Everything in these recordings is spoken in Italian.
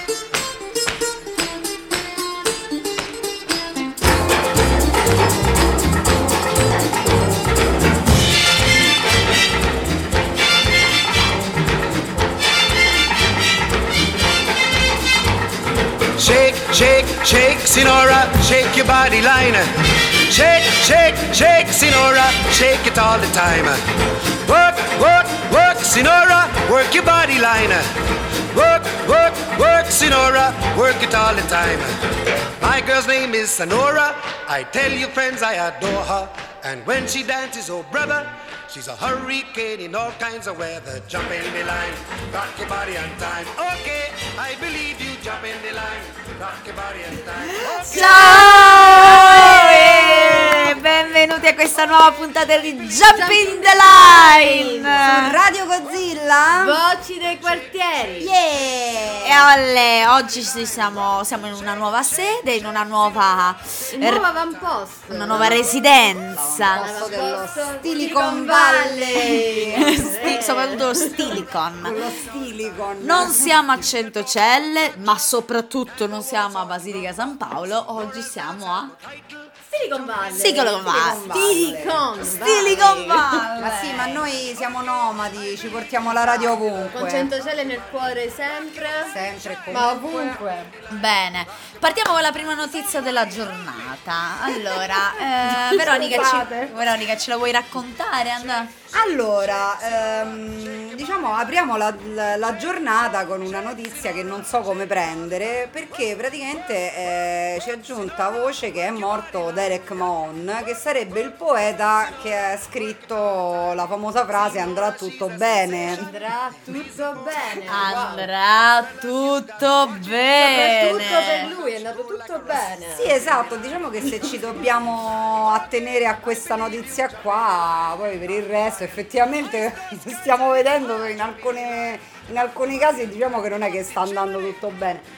Shake, shake, shake, Sinora, shake your body line. Shake, shake, shake, Sinora, shake it all the time. Work, work, work, Sinora, work your body line. Work, work, work, Sinora, work it all the time. My girl's name is Sonora. I tell you friends I adore her. And when she dances, oh brother, she's a hurricane in all kinds of weather. Jump in the line, rock your body on time. Okay, I believe you, jump in the line, rock your body on time. Okay. Ciao e benvenuti a questa nuova puntata di Jump in the Line su Radio Godzilla, voci dei quartieri. E oggi siamo in una nuova sede, in una nuova avamposto, una nuova residenza, dello Silicon Valley. Soprattutto lo Stilicon. Lo Stilicon. Non siamo a Centocelle, ma soprattutto non siamo a Basilica San Paolo. Oggi siamo a Silicon Valley. Silicon Valley. Ma sì, ma noi siamo nomadi, ci portiamo la radio ovunque. Con Centocelle nel cuore sempre. Sempre e comunque. Ma ovunque. Bene, partiamo con la prima notizia della giornata. Allora, Veronica, ce la vuoi raccontare? Allora, diciamo apriamo la giornata con una notizia che non so come prendere, perché praticamente ci è giunta voce che è morto Derek Mahon, che sarebbe il poeta che ha scritto la famosa frase "andrà tutto bene". Andrà tutto bene. Andrà tutto bene. Soprattutto per lui è andato tutto bene. Sì, esatto, diciamo che se ci dobbiamo attenere a questa notizia qua, poi per il resto effettivamente stiamo vedendo che in alcuni casi diciamo che non è che sta andando tutto bene.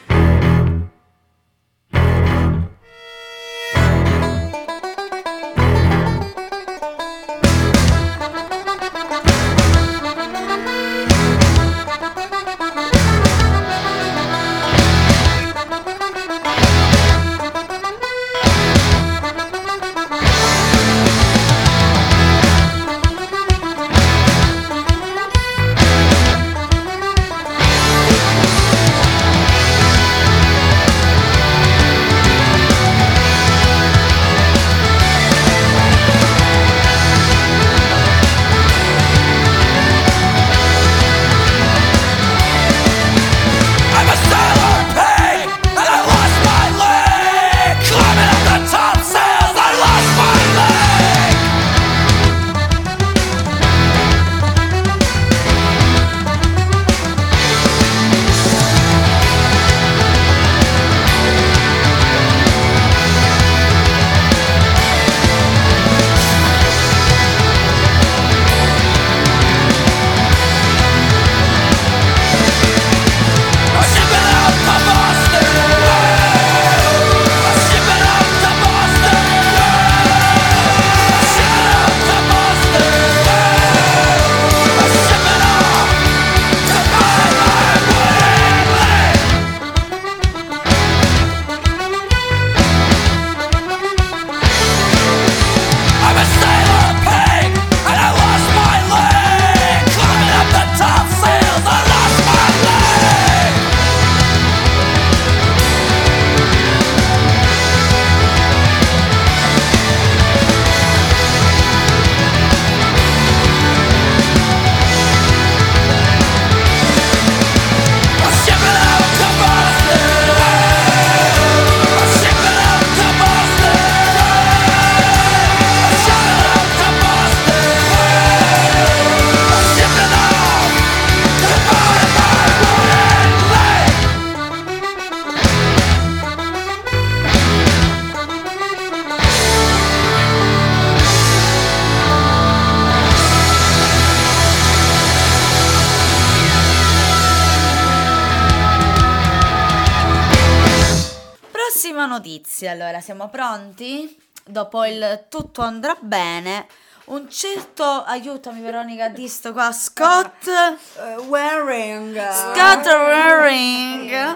Notizie, allora siamo pronti? Dopo il tutto andrà bene, un certo, aiutami Veronica, di sto qua, Scott Waring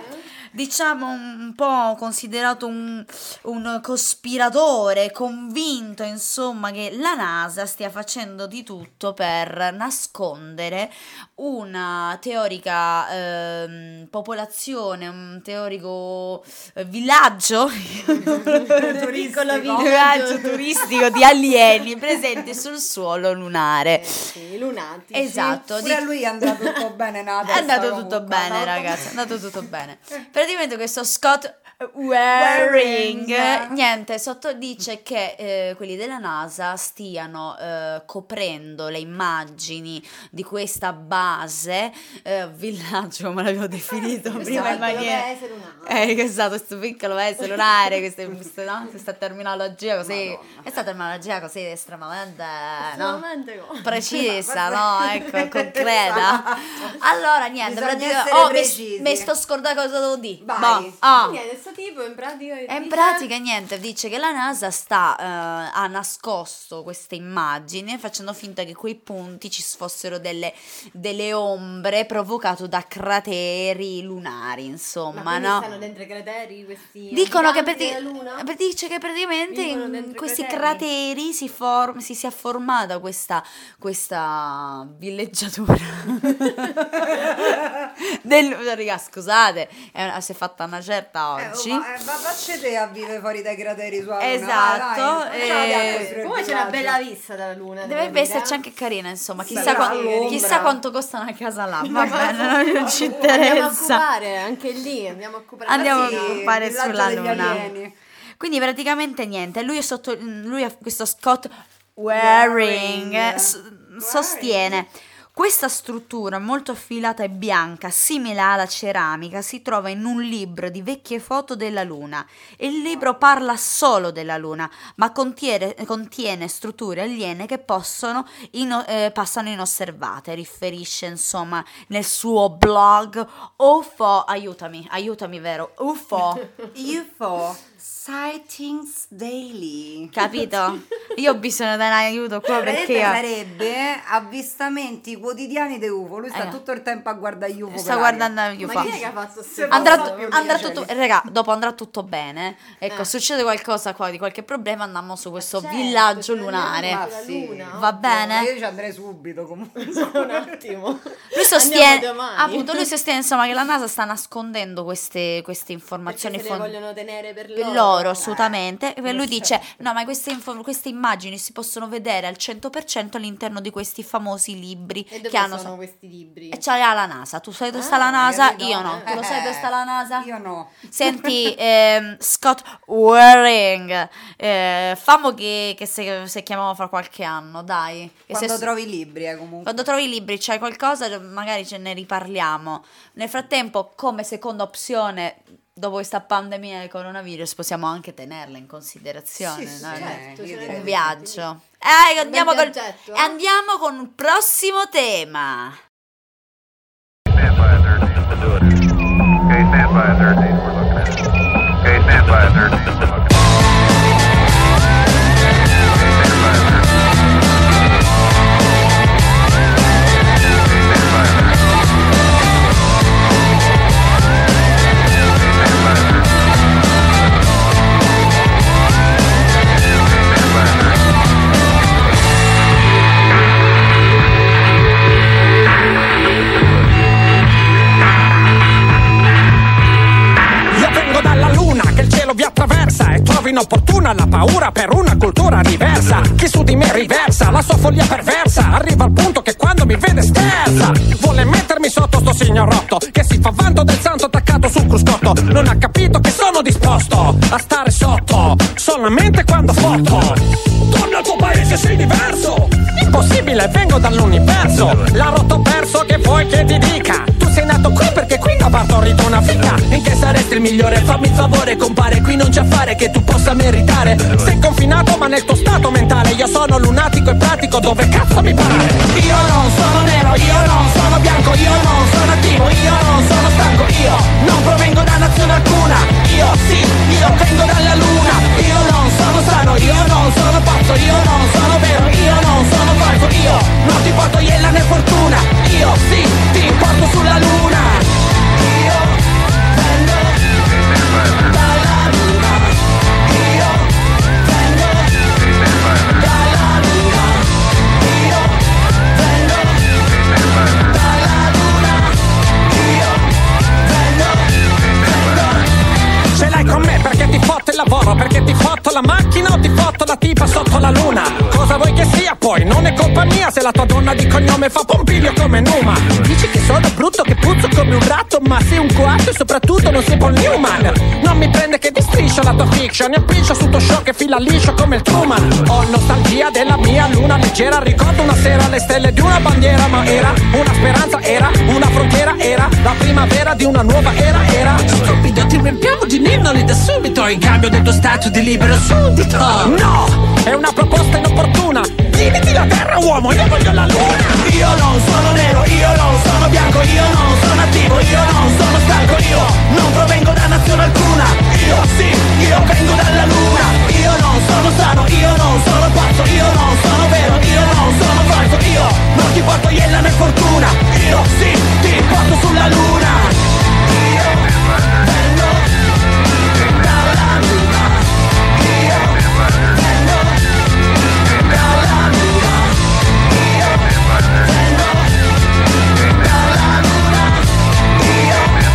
diciamo un po' considerato un cospiratore, convinto insomma che la NASA stia facendo di tutto per nascondere una teorica popolazione, un teorico villaggio piccolo villaggio turistico di alieni presenti sul suolo lunare. Sì, lunatici. Esatto. Pure a lui è andato tutto bene, È andato tutto bene, ragazzi, è andato tutto bene. Praticamente questo Scott Waring, niente, dice che quelli della NASA stiano coprendo le immagini di questa base, villaggio come l'avevo definito prima in maniera... esatto, questo piccolo paese lunare, questa terminologia così, questa terminologia così estremamente precisa, no? Ecco, concreta. Allora, niente, mi sto scordando cosa devo dire. Vai. Niente, questo tipo in pratica niente, dice che la NASA ha nascosto queste immagini facendo finta che quei punti ci fossero delle ombre provocate da crateri lunari, insomma, no? Stanno dentro i crateri questi dicono che della Luna? dice che praticamente in questi crateri si sia formata questa villeggiatura raga, scusate, si è fatta una certa oggi. Facci te a vivere fuori dai crateri sulla Luna. Esatto. Come c'è una bella vista dalla Luna. Deve esserci anche carina, insomma. Chissà quanto costa una casa là. Va bene, non ci interessa. Andiamo a occupare anche lì. Andiamo a occupare sulla Luna. Quindi praticamente niente. Lui questo Scott Waring sostiene: questa struttura molto affilata e bianca, simile alla ceramica, si trova in un libro di vecchie foto della Luna. Il libro parla solo della Luna, ma contiene strutture aliene che passano inosservate. Riferisce, insomma, nel suo blog UFO. Aiutami, vero? UFO. Sightings Daily. Capito? Io ho bisogno di un aiuto qua perché sarebbe avvistamenti quotidiani di UFO. Lui sta tutto il tempo a guardare gli UFO. Sta guardando gli UFO. Ma chi è che ha fatto andrà tutto, raga, dopo andrà tutto bene. Ecco, succede qualcosa qua, di qualche problema, andiamo su questo villaggio lunare. Va bene? Io ci andrei subito comunque. Un attimo. Lui sostiene insomma che la NASA sta nascondendo queste informazioni. Perché se le vogliono tenere per loro, assolutamente. Lui dice: no, ma queste immagini si possono vedere al 100% all'interno di questi famosi libri. E dove che hanno sono questi libri? E c'è la NASA. Tu sai dove sta la NASA? Io no. Tu lo sai dove sta la NASA? Io no. Senti, Scott Waring, famo che se chiamiamo fra qualche anno, dai. Quando trovi i libri, comunque. Quando trovi i libri, c'hai qualcosa, magari ce ne riparliamo. Nel frattempo, come seconda opzione, dopo questa pandemia del coronavirus, possiamo anche tenerla in considerazione, sì, no? certo, Un viaggio. Andiamo con il prossimo tema. Stand by 13 to do it. Okay, stand by 13, we're looking at it. Okay, stand by 13, we're looking at it. Okay, stand by 13. Vi attraversa e trovo inopportuna la paura per una cultura diversa. Chi su di me riversa la sua follia perversa, arriva al punto che quando mi vede sterza. Vuole mettermi sotto sto signorotto che si fa vanto del santo attaccato sul cruscotto. Non ha capito che sono disposto a stare sotto solamente quando foto. Torna al tuo paese, sei diverso. Impossibile, vengo dall'universo. La rotto perso, che vuoi che ti dica? Tu sei nato qui perché qui ha partorito una figa. In che saresti il migliore? Fammi il favore, compare. Qui non c'è affare che tu possa meritare. Sei confinato ma nel tuo stato mentale. Io sono lunatico e pratico dove cazzo mi pare. Io non sono nero, io non sono bianco, io non sono attivo, io non sono stanco, io non provengo da nazione alcuna. Io sì, io vengo dalla luna. Io non sono sano, io non sono pazzo, io non sono vero, io non sono falso, io non ti porto iella né fortuna. Io sì, ti porto sulla luna. Io vengo trovato la tipa sotto la luna. Cosa vuoi che sia poi? Non è colpa mia se la tua donna di cognome fa Pompiglio come Numa. Dici che sono brutto, che puzzo come un ratto, ma sei un coatto e soprattutto non sei Paul Newman. Non mi prende che ti striscia la tua fiction, e appiccia su tuo show che fila liscio come il Truman. Ho nostalgia della mia luna leggera, ricordo una sera le stelle di una bandiera, ma era una speranza, era una frontiera, era la primavera di una nuova era. Stupido, ti riempiamo di ninnoli da subito in cambio del tuo stato di libero suddito. No, è una proposta inopportuna. Diviti la terra, uomo, io voglio la luna. Io non sono nero, io non sono bianco, io non sono attivo, io non sono stanco, io non provengo da nazione alcuna. Io sì, io vengo dalla luna. Io non sono sano, io non sono pazzo, io non sono vero, io non sono falso, io non ti porto iella né fortuna. Io sì, ti porto sulla luna. Io vengo dalla luna. Io vengo dalla luna. Io vengo dalla luna. Io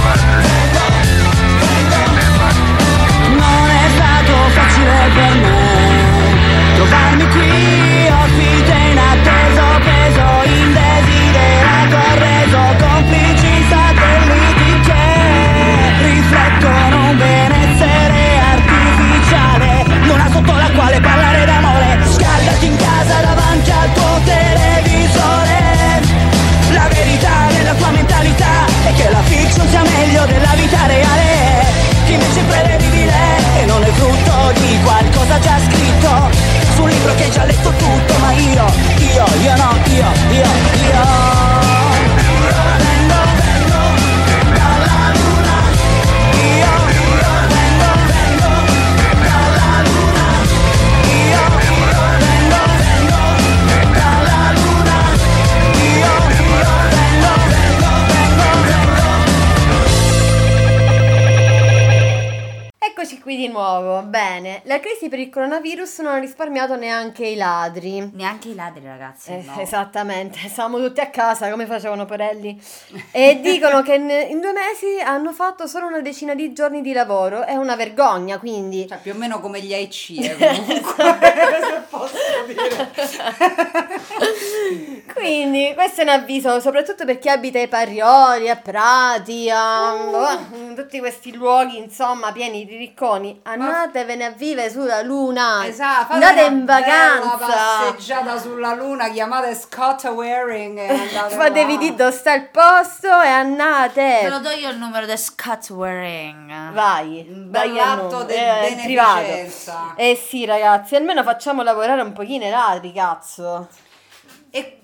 non è stato facile per me trovarmi qui, ospite inatteso, preso in desiderato, reso complici satelliti che riflettono un benessere artificiale, luna sotto la quale parlare d'amore, scaldati in casa davanti al tuo televisore. La verità della tua mentalità è che la fiction sia meglio della vita reale, che invece è prevedibile e non è frutto di qualcosa già scritto su un libro che hai già letto tutto. Ma io no, io vengo dalla luna. Io vengo dalla luna. Io vengo dalla luna. Io Eccoci qui di nuovo. Bene, la crisi per il coronavirus non ha risparmiato neanche i ladri. Neanche i ladri, ragazzi. No. Esattamente, stavamo tutti a casa come facevano Porelli. E dicono che in 2 mesi hanno fatto solo una decina di giorni di lavoro. È una vergogna, quindi. Cioè più o meno come gli AIC comunque. Se posso dire. Quindi questo è un avviso soprattutto per chi abita ai Parioli, a Prati, in tutti questi luoghi insomma pieni di ricconi. Andatevene a vivere sulla luna. Esatto, andate in una vacanza, passeggiata sulla luna, chiamate Scott Waring e andate fatevi di dove sta il posto e andate. Te lo do io il numero di Scott Waring. Vai dall'atto al del privato. beneficenza. Sì ragazzi, almeno facciamo lavorare un pochino i ladri, cazzo. E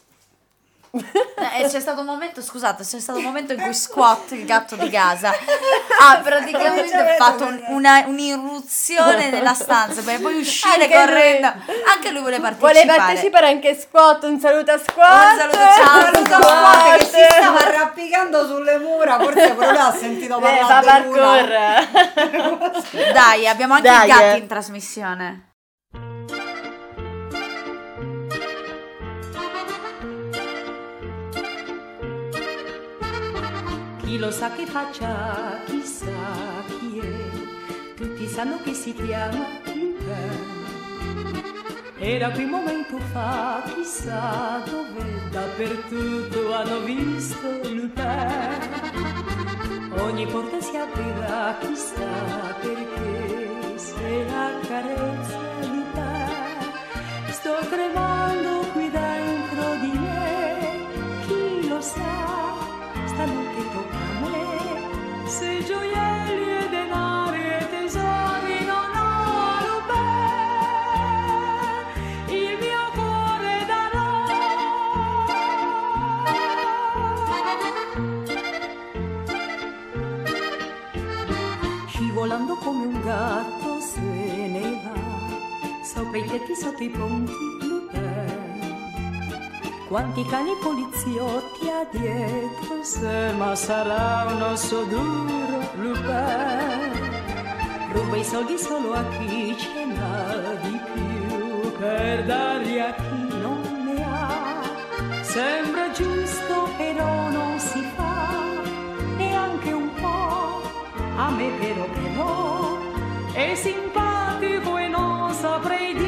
C'è stato un momento, scusate, c'è stato un momento in cui Squat, il gatto di casa, ha praticamente fatto un'irruzione nella stanza per poi uscire Anche correndo. Anche lui vuole partecipare. Vuole partecipare anche Squat, un saluto a Squat. Un saluto, ciao, Squat che si stava arrampicando sulle mura, forse però lui ha sentito parlare di luna. Dai, abbiamo anche i gatti in trasmissione. Chi lo sa che faccia, chissà chi è, tutti sanno che si chiama Lupin. Era qui un momento fa, chissà dove, dappertutto hanno visto Lupin. Ogni porta si aprirà, chissà perché, se la carezza Lupin. Sto tremando qui dentro di me, chi lo sa, stanotte tocca a me, se gioielli e denari e tesori non ho Lupin, il mio cuore darò. Scivolando come un gatto se ne va, sopra i tetti, sotto i ponti Lupin. Quanti cani poliziotti ha dietro sé, ma sarà un osso duro Lupin. Ruba i soldi solo a chi ce n'ha di più, per darli a chi non ne ha. Sembra giusto però non si fa, neanche un po', a me però è simpatico e non saprei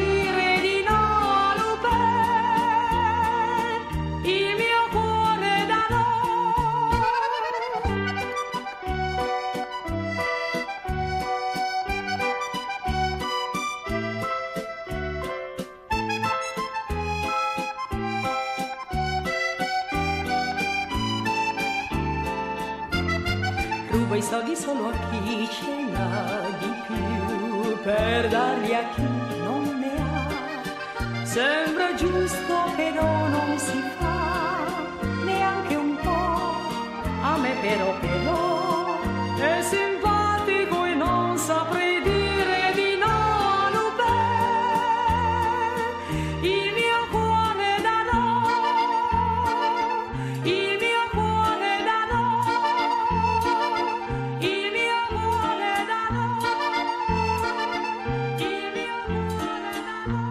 quei soldi solo a chi ce l'ha di più, per darli a chi non ne ha. Sembra giusto però non si fa neanche un po', a me però è simpatico e non saprei dire di no a Lupin. Il mio cuore da no, il mio cuore da no, il mio cuore da no, il mio cuore da no.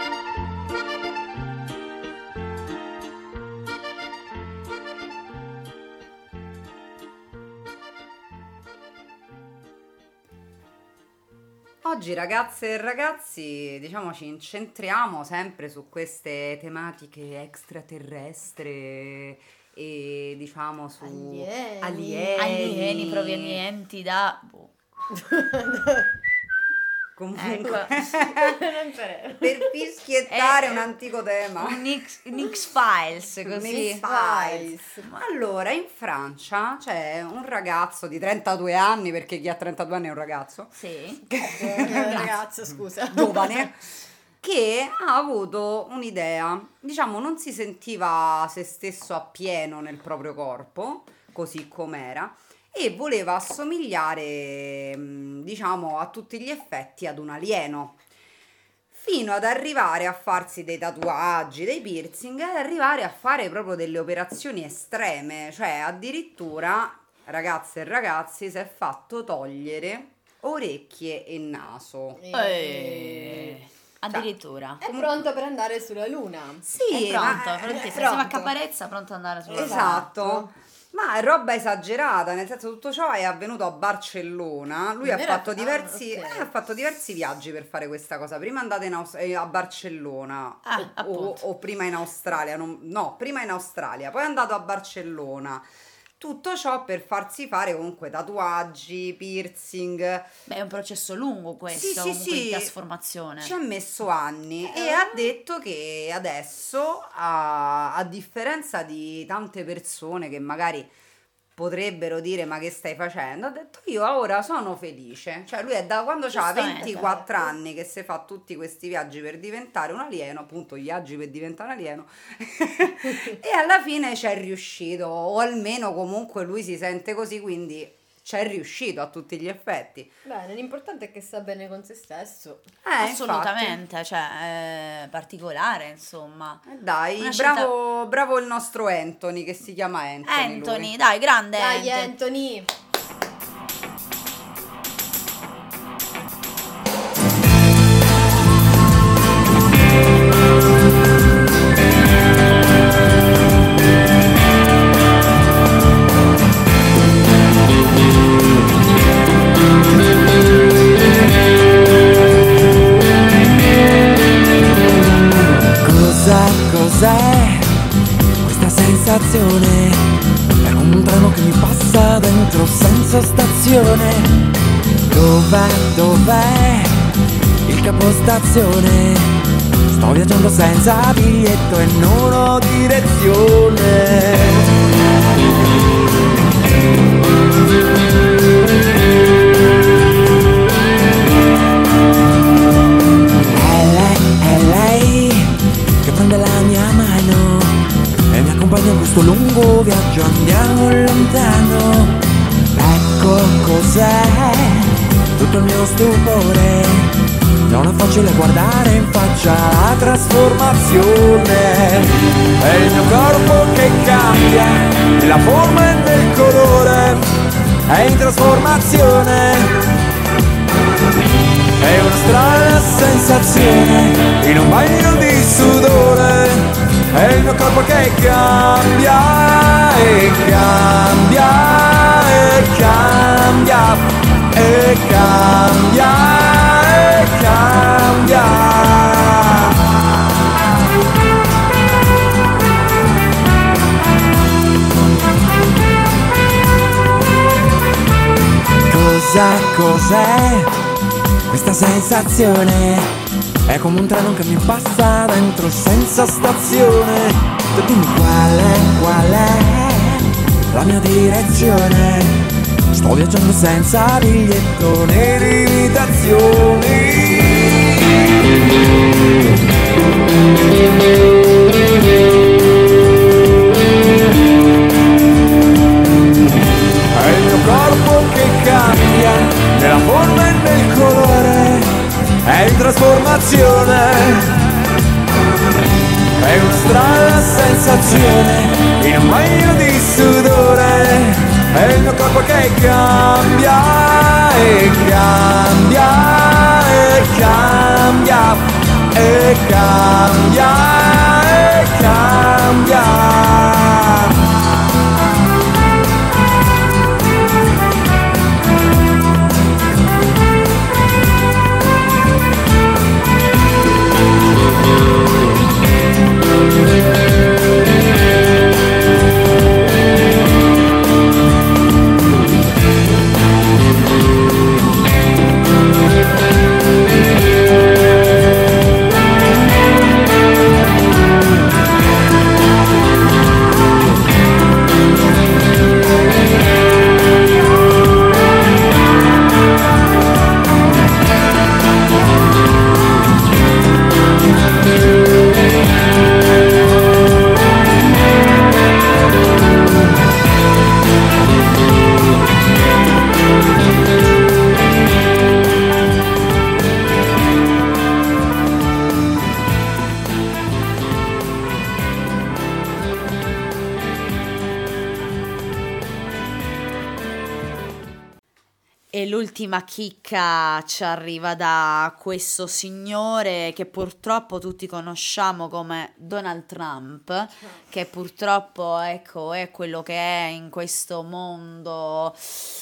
Oggi ragazze e ragazzi, diciamo, ci incentriamo sempre su queste tematiche extraterrestri e diciamo su alieni provenienti da comunque Non c'è. per fischiettare un antico tema. un X-Files, così. X-Files. Allora, in Francia c'è un ragazzo di 32 anni, perché chi ha 32 anni è un ragazzo, Sì. Ragazzo, scusa. giovane, che ha avuto un'idea. Diciamo, non si sentiva se stesso appieno nel proprio corpo, così com'era, e voleva assomigliare, diciamo, a tutti gli effetti ad un alieno, fino ad arrivare a farsi dei tatuaggi, dei piercing, e ad arrivare a fare proprio delle operazioni estreme. Cioè, addirittura, ragazze e ragazzi, si è fatto togliere orecchie e naso. Addirittura. È pronto per andare sulla luna. Sì, È pronto, ma- prontissimo. pronto. Siamo a Caparezza, pronto ad andare sulla esatto. Ma è roba esagerata, nel senso, tutto ciò è avvenuto a Barcellona. Lui ha Vero? fatto diversi, ok. ha fatto diversi viaggi per fare questa cosa. Prima è andata a Barcellona, o, appunto. o prima in Australia, no, prima in Australia, poi è andato a Barcellona. Tutto ciò per farsi fare comunque tatuaggi, piercing. Beh, è un processo lungo questo, comunque di trasformazione. Ci ha messo anni e ha detto che adesso, a differenza di tante persone che magari potrebbero dire ma che stai facendo, ha detto io ora sono felice. Cioè lui è da quando ha Giustamente. 24 anni che si fa tutti questi viaggi per diventare un alieno, appunto gli viaggi per diventare un alieno, e alla fine ci è riuscito, o almeno comunque lui si sente così, quindi ci è riuscito a tutti gli effetti. Bene, l'importante è che sta bene con se stesso. Assolutamente, cioè è particolare, insomma. Dai, Una scelta- bravo il nostro Anthony, che si chiama Anthony. Anthony, lui. dai, grande Dai, Anthony. Anthony. Cos'è questa sensazione? È come un treno che mi passa dentro senza stazione. Dov'è il capostazione? Sto viaggiando senza biglietto e non ho direzione. È lei che prende la mia mano e mi accompagna in questo lungo viaggio, andiamo lontano. Ecco cos'è tutto il mio stupore, non è facile guardare in faccia la trasformazione. È il mio corpo che cambia, nella forma e nel colore, è in trasformazione. È una strana sensazione, in un bagno di sudore. È il mio corpo che cambia e cambia e cambia e cambia e cambia. Cos'è questa sensazione? È come un treno che mi passa dentro senza stazione. Tu dimmi qual è la mia direzione. sto viaggiando senza biglietto né limitazioni. È il mio corpo che cambia nella forma e nel colore, è in trasformazione, è una strana sensazione in un bagno di sudore, è il mio corpo che cambia e cambia e cambia e cambia e cambia. E l'ultima chicca ci arriva da questo signore che purtroppo tutti conosciamo come Donald Trump, che purtroppo ecco è quello che è in questo mondo,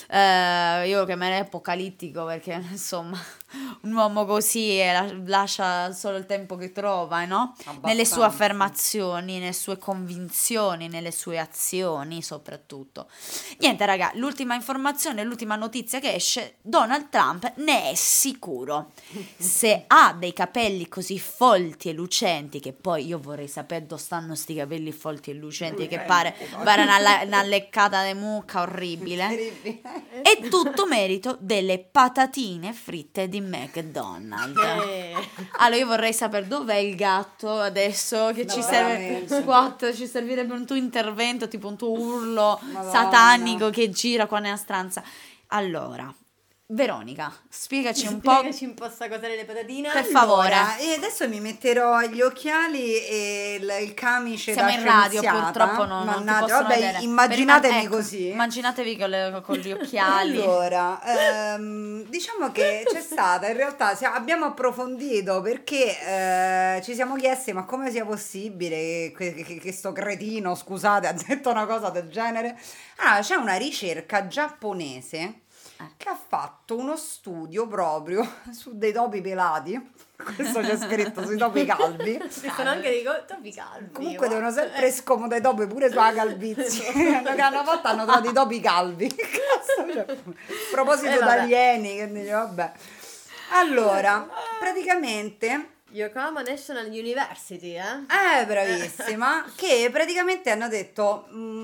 io lo chiamerei apocalittico, perché insomma un uomo così lascia solo il tempo che trova, no? Nelle sue affermazioni, nelle sue convinzioni, nelle sue azioni soprattutto. Niente raga, l'ultima informazione, l'ultima notizia che esce: Donald Trump ne è sicuro. Se ha dei capelli così folti e lucenti, che poi io vorrei sapere dove stanno sti capelli folti e lucenti, che pare una leccata di mucca orribile, è tutto merito delle patatine fritte di McDonald's. Allora io vorrei sapere dov'è il gatto adesso che ci serve. Squat, ci servirebbe un tuo intervento, tipo un tuo urlo satanico che gira qua nella stanza. Allora Veronica, spiegaci un po' sta cosa delle patatine. per favore. E adesso mi metterò gli occhiali e il camice Siamo da in radio, scienziata. purtroppo non ti Mannaggia, possono vabbè, vedere. immaginatemi Ecco, così. Immaginatevi con gli occhiali. Allora, diciamo che c'è stata, in realtà abbiamo approfondito, perché ci siamo chiesti ma come sia possibile che sto cretino, scusate, ha detto una cosa del genere. Allora, c'è una ricerca giapponese che ha fatto uno studio proprio su dei topi pelati. Questo c'è scritto sui topi calvi. Ci sono anche dei topi calvi. Comunque devono sempre scomodare i topi pure sulla calvizie. Una volta hanno trovato i topi calvi. Cazzo, a proposito d'alieni, che dice, vabbè. Allora, praticamente Yokohama National University, bravissima, che praticamente hanno detto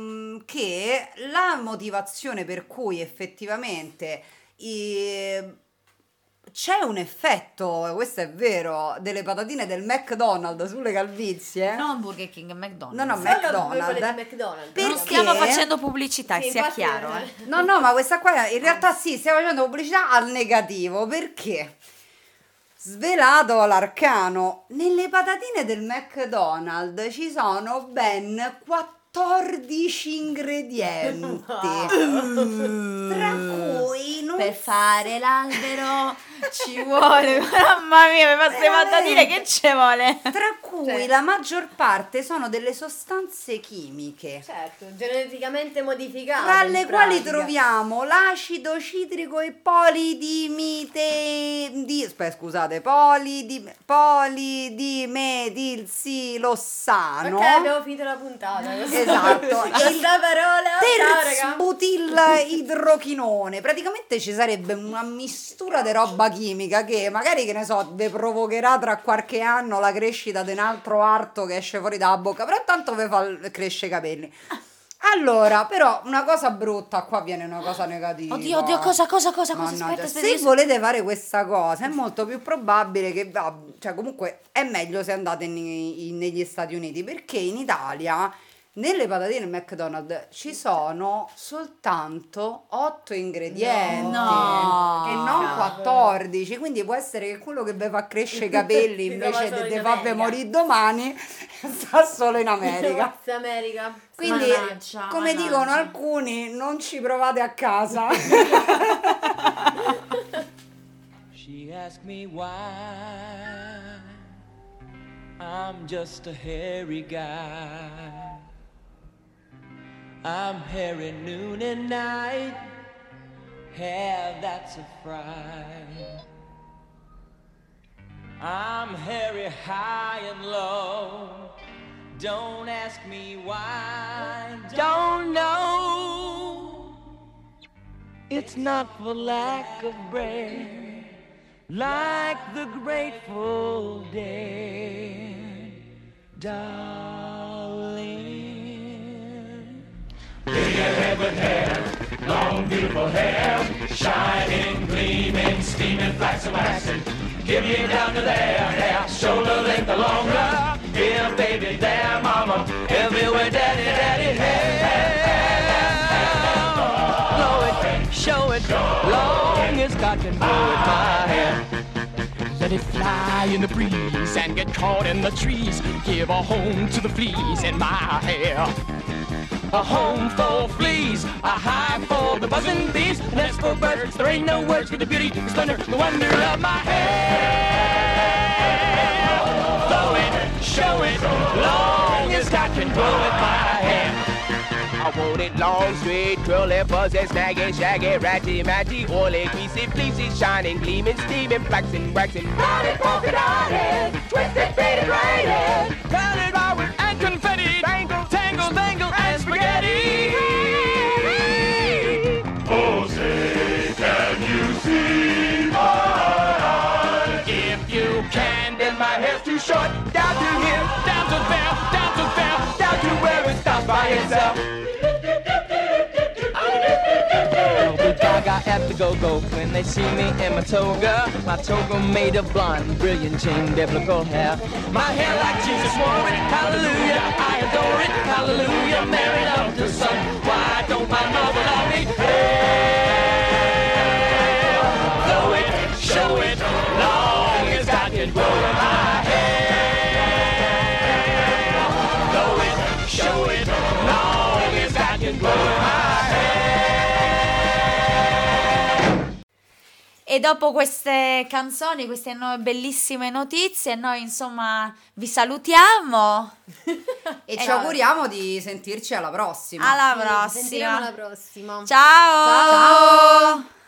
che la motivazione per cui effettivamente c'è un effetto, questo è vero, delle patatine del McDonald's sulle calvizie. Non Burger King, McDonald's. No, McDonald's. Non stiamo facendo pubblicità, sia chiaro. No, ma questa qua in realtà sì, stiamo facendo pubblicità al negativo, perché svelato l'arcano, nelle patatine del McDonald's ci sono ben 14 ingredienti, tra cui per fare l'albero ci vuole, mamma mia, per queste patatine che ci vuole? Tra cui la maggior parte sono delle sostanze chimiche, certo, geneticamente modificate, tra le quali troviamo l'acido citrico e polidimetilossano. Ok, abbiamo finito la puntata. Esatto. Questa parola terzbutilidrochinone. Praticamente ci sarebbe una mistura di roba chimica che magari, che ne so, vi provocherà tra qualche anno la crescita di un altro arto che esce fuori dalla bocca, però intanto vi fa crescere i capelli. Allora, però una cosa brutta, qua viene una cosa negativa. Oddio, cosa? Mannaggia, Aspetta, se volete fare questa cosa è molto più probabile che cioè comunque è meglio se andate negli Stati Uniti, perché in Italia nelle patatine McDonald's ci sono soltanto 8 ingredienti No. e non 14, quindi può essere che quello che vi fa crescere i capelli invece solo di in farvi America. morire domani sta solo in America. Grazie America. Quindi, Mannaggia, come mannaggia. dicono alcuni, non ci provate a casa. She asked me why I'm just a hairy guy. I'm hairy noon and night, hair that's a fright. I'm hairy high and low, don't ask me why, don't know. It's not for lack of bread, like the Grateful Dead, darling. Long beautiful hair, shining, gleaming, steaming, flaxen, waxing. Give me down to there, shoulder length or longer. Here, baby, there, mama, everywhere, daddy, daddy, hair. Blow it, show it, long as God can blow it, my hair. Let it fly in the breeze and get caught in the trees. Give a home to the fleas in my hair. A home for fleas, a hive for the buzzing bees, a nest for birds. There ain't no words for the beauty, the splendor, the wonder of my hair. Blow it, show it, long as God can blow it, my hair. I want it long, straight, curly, fuzzy, snaggy, shaggy, ratty, matty, oily, greasy, fleecy, shining, gleaming, steaming, flaxen, waxing, Dotted, polka dotted, twisted, faded, braided. Colored flowers and confetti, tangle, tangle, tangle, and spaghetti. Oh, say, can you see my eyes? If you can, then my hair's too short, down to here, down to there, down to there. down to where it stops by itself. Gaga at the go-go when they see me in my toga. My toga made of blonde, brilliant, chain, biblical hair. My hair like Jesus wore it, hallelujah, I adore it, hallelujah, married up to son. Why don't my mother love me? Hey, blow it, show it, long as God can blow it, my hair. Blow it, show it, long as God can blow it, my hair. E dopo queste canzoni, queste bellissime notizie, noi insomma vi salutiamo. E ci auguriamo di sentirci alla prossima. Alla Ci sentiremo prossima. alla prossima. Ciao. Ciao.